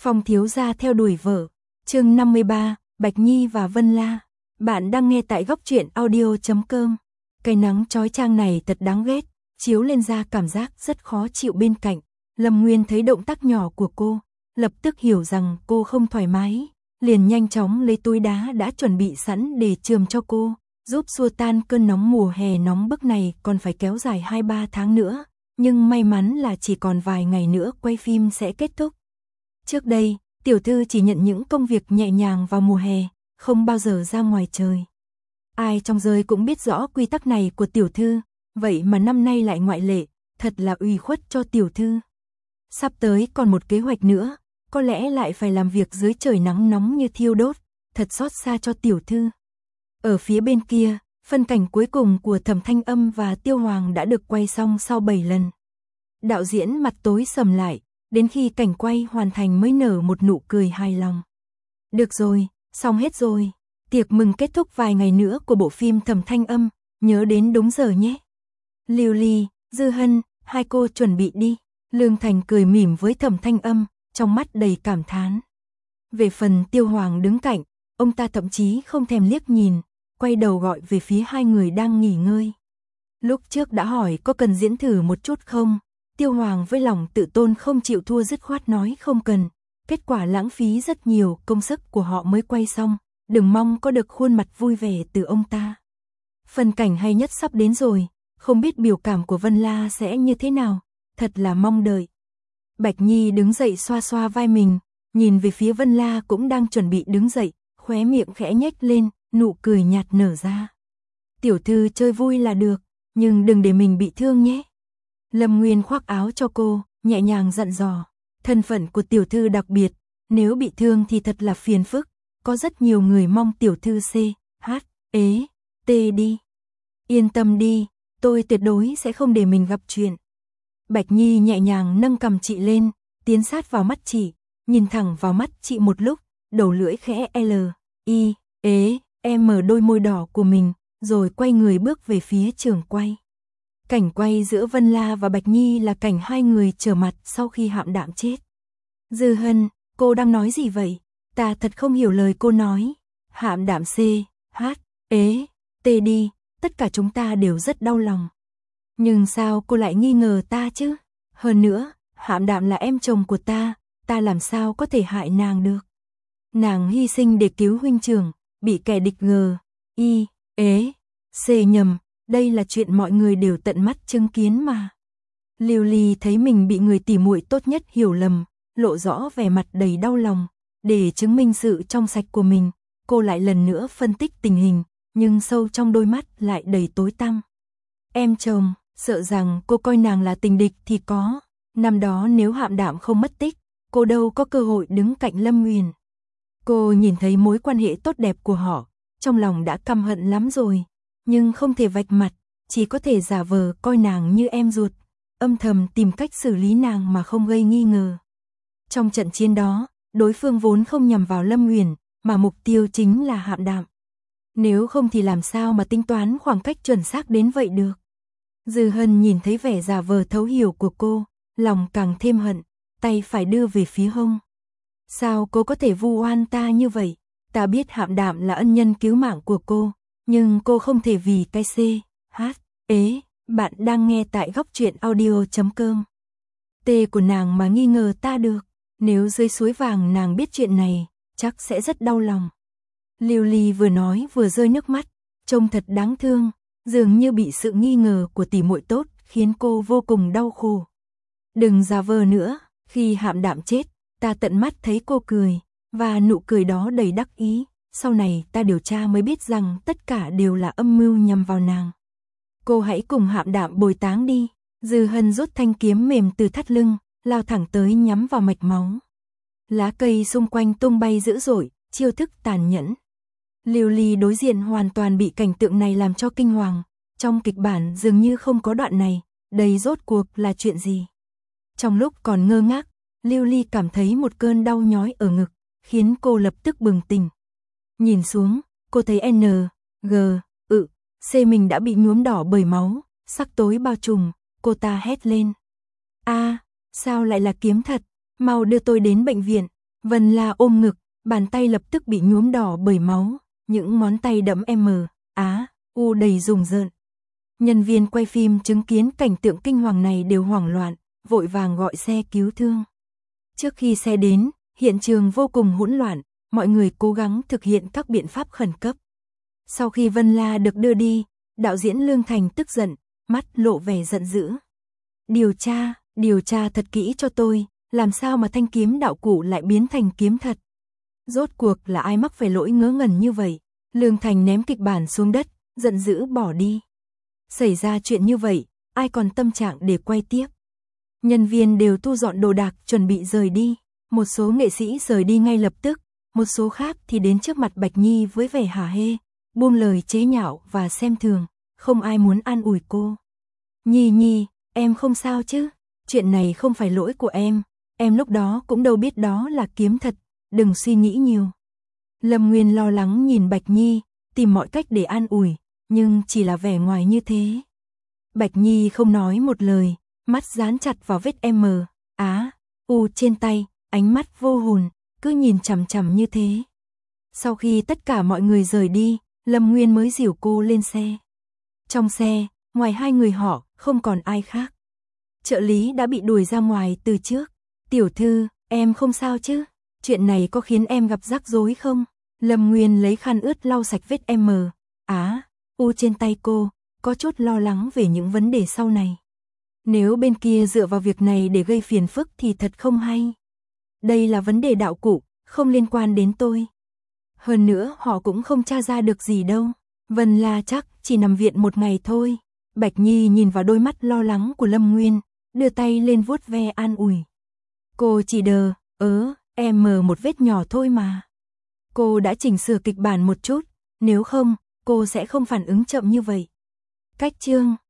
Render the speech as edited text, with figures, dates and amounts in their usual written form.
Phong thiếu gia theo đuổi vợ. Chương 53, Bạch Nhi và Vân La. Bạn đang nghe tại góc truyện audio.com. Cái nắng chói chang này thật đáng ghét, chiếu lên da cảm giác rất khó chịu bên cạnh. Lâm Nguyên thấy động tác nhỏ của cô, lập tức hiểu rằng cô không thoải mái, liền nhanh chóng lấy túi đá đã chuẩn bị sẵn để chườm cho cô, giúp xua tan cơn nóng mùa hè nóng bức này còn phải kéo dài 2-3 tháng nữa, nhưng may mắn là chỉ còn vài ngày nữa quay phim sẽ kết thúc. Trước đây, tiểu thư chỉ nhận những công việc nhẹ nhàng vào mùa hè, không bao giờ ra ngoài trời. Ai trong giới cũng biết rõ quy tắc này của tiểu thư, vậy mà năm nay lại ngoại lệ, thật là ủy khuất cho tiểu thư. Sắp tới còn một kế hoạch nữa, có lẽ lại phải làm việc dưới trời nắng nóng như thiêu đốt, thật xót xa cho tiểu thư. Ở phía bên kia, phân cảnh cuối cùng của Thẩm Thanh Âm và Tiêu Hoàng đã được quay xong sau 7 lần. Đạo diễn mặt tối sầm lại, đến khi cảnh quay hoàn thành mới nở một nụ cười hài lòng. Được rồi, xong hết rồi. Tiệc mừng kết thúc vài ngày nữa của bộ phim Thẩm Thanh Âm, nhớ đến đúng giờ nhé. Lưu Ly, Dư Hân, hai cô chuẩn bị đi. Lương Thành cười mỉm với Thẩm Thanh Âm, trong mắt đầy cảm thán. Về phần Tiêu Hoàng đứng cạnh, ông ta thậm chí không thèm liếc nhìn, quay đầu gọi về phía hai người đang nghỉ ngơi. Lúc trước đã hỏi có cần diễn thử một chút không? Tiêu Hoàng với lòng tự tôn không chịu thua dứt khoát nói không cần. Kết quả lãng phí rất nhiều công sức của họ mới quay xong, đừng mong có được khuôn mặt vui vẻ từ ông ta. Phần cảnh hay nhất sắp đến rồi, không biết biểu cảm của Vân La sẽ như thế nào, thật là mong đợi. Bạch Nhi đứng dậy xoa xoa vai mình, nhìn về phía Vân La cũng đang chuẩn bị đứng dậy, khóe miệng khẽ nhếch lên, nụ cười nhạt nở ra. Tiểu thư chơi vui là được, nhưng đừng để mình bị thương nhé. Lâm Nguyên khoác áo cho cô, nhẹ nhàng dặn dò. Thân phận của tiểu thư đặc biệt, nếu bị thương thì thật là phiền phức. Có rất nhiều người mong tiểu thư C, H, ế, T đi. Yên tâm đi, tôi tuyệt đối sẽ không để mình gặp chuyện. Bạch Nhi nhẹ nhàng nâng cằm chị lên, tiến sát vào mắt chị, nhìn thẳng vào mắt chị một lúc, đầu lưỡi khẽ L, I, ế, mở đôi môi đỏ của mình, rồi quay người bước về phía trường quay. Cảnh quay giữa Vân La và Bạch Nhi là cảnh hai người trở mặt sau khi Hạm Đạm chết. Dư Hân, cô đang nói gì vậy? Ta thật không hiểu lời cô nói. Hạm Đạm C, H, ế, T đi, tất cả chúng ta đều rất đau lòng. Nhưng sao cô lại nghi ngờ ta chứ? Hơn nữa, Hạm Đạm là em chồng của ta làm sao có thể hại nàng được? Nàng hy sinh để cứu huynh trưởng, bị kẻ địch ngờ, I, ế, C nhầm. Đây là chuyện mọi người đều tận mắt chứng kiến mà. Lưu Ly thấy mình bị người tỉ muội tốt nhất hiểu lầm, lộ rõ vẻ mặt đầy đau lòng. Để chứng minh sự trong sạch của mình, cô lại lần nữa phân tích tình hình, nhưng sâu trong đôi mắt lại đầy tối tăm. Em chồng, sợ rằng cô coi nàng là tình địch thì có. Năm đó nếu Hạm Đạm không mất tích, cô đâu có cơ hội đứng cạnh Lâm Nguyên. Cô nhìn thấy mối quan hệ tốt đẹp của họ, trong lòng đã căm hận lắm rồi. Nhưng không thể vạch mặt, chỉ có thể giả vờ coi nàng như em ruột, âm thầm tìm cách xử lý nàng mà không gây nghi ngờ. Trong trận chiến đó, đối phương vốn không nhằm vào Lâm Uyển, mà mục tiêu chính là Hạm Đạm. Nếu không thì làm sao mà tính toán khoảng cách chuẩn xác đến vậy được. Dư Hân nhìn thấy vẻ giả vờ thấu hiểu của cô, lòng càng thêm hận, tay phải đưa về phía hông. Sao cô có thể vu oan ta như vậy? Ta biết Hạm Đạm là ân nhân cứu mạng của cô. Nhưng cô không thể vì cái C, H, ế, bạn đang nghe tại góc truyện audio.com. T của nàng mà nghi ngờ ta được, nếu dưới suối vàng nàng biết chuyện này, chắc sẽ rất đau lòng. Lưu Ly vừa nói vừa rơi nước mắt, trông thật đáng thương, dường như bị sự nghi ngờ của tỷ muội tốt khiến cô vô cùng đau khổ. Đừng giả vờ nữa, khi Hạm Đạm chết, ta tận mắt thấy cô cười, và nụ cười đó đầy đắc ý. Sau này ta điều tra mới biết rằng tất cả đều là âm mưu nhằm vào nàng. Cô hãy cùng Hạm Đạm bồi táng đi. Dư Hân rút thanh kiếm mềm từ thắt lưng, lao thẳng tới nhắm vào mạch máu. Lá cây xung quanh tung bay dữ dội, chiêu thức tàn nhẫn. Lưu Ly đối diện hoàn toàn bị cảnh tượng này làm cho kinh hoàng. Trong kịch bản dường như không có đoạn này, đây rốt cuộc là chuyện gì? Trong lúc còn ngơ ngác, Lưu Ly cảm thấy một cơn đau nhói ở ngực, khiến cô lập tức bừng tỉnh. Nhìn xuống, cô thấy N, G, C mình đã bị nhuốm đỏ bởi máu, sắc tối bao trùm, cô ta hét lên. A, sao lại là kiếm thật, mau đưa tôi đến bệnh viện. Vân La ôm ngực, bàn tay lập tức bị nhuốm đỏ bởi máu, những ngón tay đẫm U đầy rùng rợn. Nhân viên quay phim chứng kiến cảnh tượng kinh hoàng này đều hoảng loạn, vội vàng gọi xe cứu thương. Trước khi xe đến, hiện trường vô cùng hỗn loạn, mọi người cố gắng thực hiện các biện pháp khẩn cấp. Sau khi Vân La được đưa đi, đạo diễn Lương Thành tức giận, mắt lộ vẻ giận dữ. Điều tra thật kỹ cho tôi, làm sao mà thanh kiếm đạo cụ lại biến thành kiếm thật? Rốt cuộc là ai mắc phải lỗi ngớ ngẩn như vậy? Lương Thành ném kịch bản xuống đất, giận dữ bỏ đi. Xảy ra chuyện như vậy, ai còn tâm trạng để quay tiếp? Nhân viên đều thu dọn đồ đạc chuẩn bị rời đi. Một số nghệ sĩ rời đi ngay lập tức, một số khác thì đến trước mặt Bạch Nhi với vẻ hả hê, buông lời chế nhạo và xem thường, không ai muốn an ủi cô. Nhi, em không sao chứ? Chuyện này không phải lỗi của em lúc đó cũng đâu biết đó là kiếm thật, đừng suy nghĩ nhiều. Lâm Nguyên lo lắng nhìn Bạch Nhi, tìm mọi cách để an ủi, nhưng chỉ là vẻ ngoài như thế. Bạch Nhi không nói một lời, mắt dán chặt vào vết U trên tay, ánh mắt vô hồn, cứ nhìn chằm chằm như thế. Sau khi tất cả mọi người rời đi, Lâm Nguyên mới dìu cô lên xe. Trong xe, ngoài hai người họ, không còn ai khác. Trợ lý đã bị đuổi ra ngoài từ trước. Tiểu thư, em không sao chứ? Chuyện này có khiến em gặp rắc rối không? Lâm Nguyên lấy khăn ướt lau sạch vết U trên tay cô, có chút lo lắng về những vấn đề sau này. Nếu bên kia dựa vào việc này để gây phiền phức thì thật không hay. Đây là vấn đề đạo cụ, không liên quan đến tôi. Hơn nữa họ cũng không tra ra được gì đâu. Vân La chắc chỉ nằm viện một ngày thôi. Bạch Nhi nhìn vào đôi mắt lo lắng của Lâm Nguyên, đưa tay lên vuốt ve an ủi. Cô chỉ em một vết nhỏ thôi mà. Cô đã chỉnh sửa kịch bản một chút, nếu không, cô sẽ không phản ứng chậm như vậy. Cách chương